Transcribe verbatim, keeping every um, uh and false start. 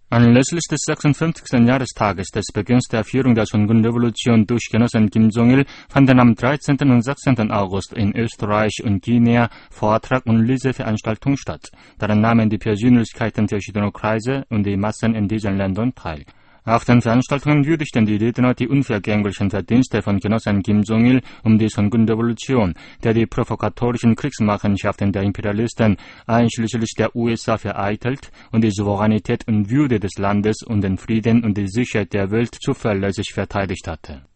Anlässlich des sechsundfünfzigsten Jahrestages des Beginns der Führung der Sungun-Revolution durch Genossen Kim Jong-il fanden am dreizehnten und sechzehnten August in Österreich und Guinea Vortrag und Leseveranstaltungen statt. Daran nahmen die Persönlichkeiten verschiedener Kreise und die Massen in diesen Ländern teil. Auf den Veranstaltungen würdigten die Redner die unvergänglichen Verdienste von Genossen Kim Jong-il um die Sungun-Revolution, der die provokatorischen Kriegsmachenschaften der Imperialisten einschließlich der U S A vereitelt und die Souveränität und Würde des Landes und den Frieden und die Sicherheit der Welt zuverlässig verteidigt hatte.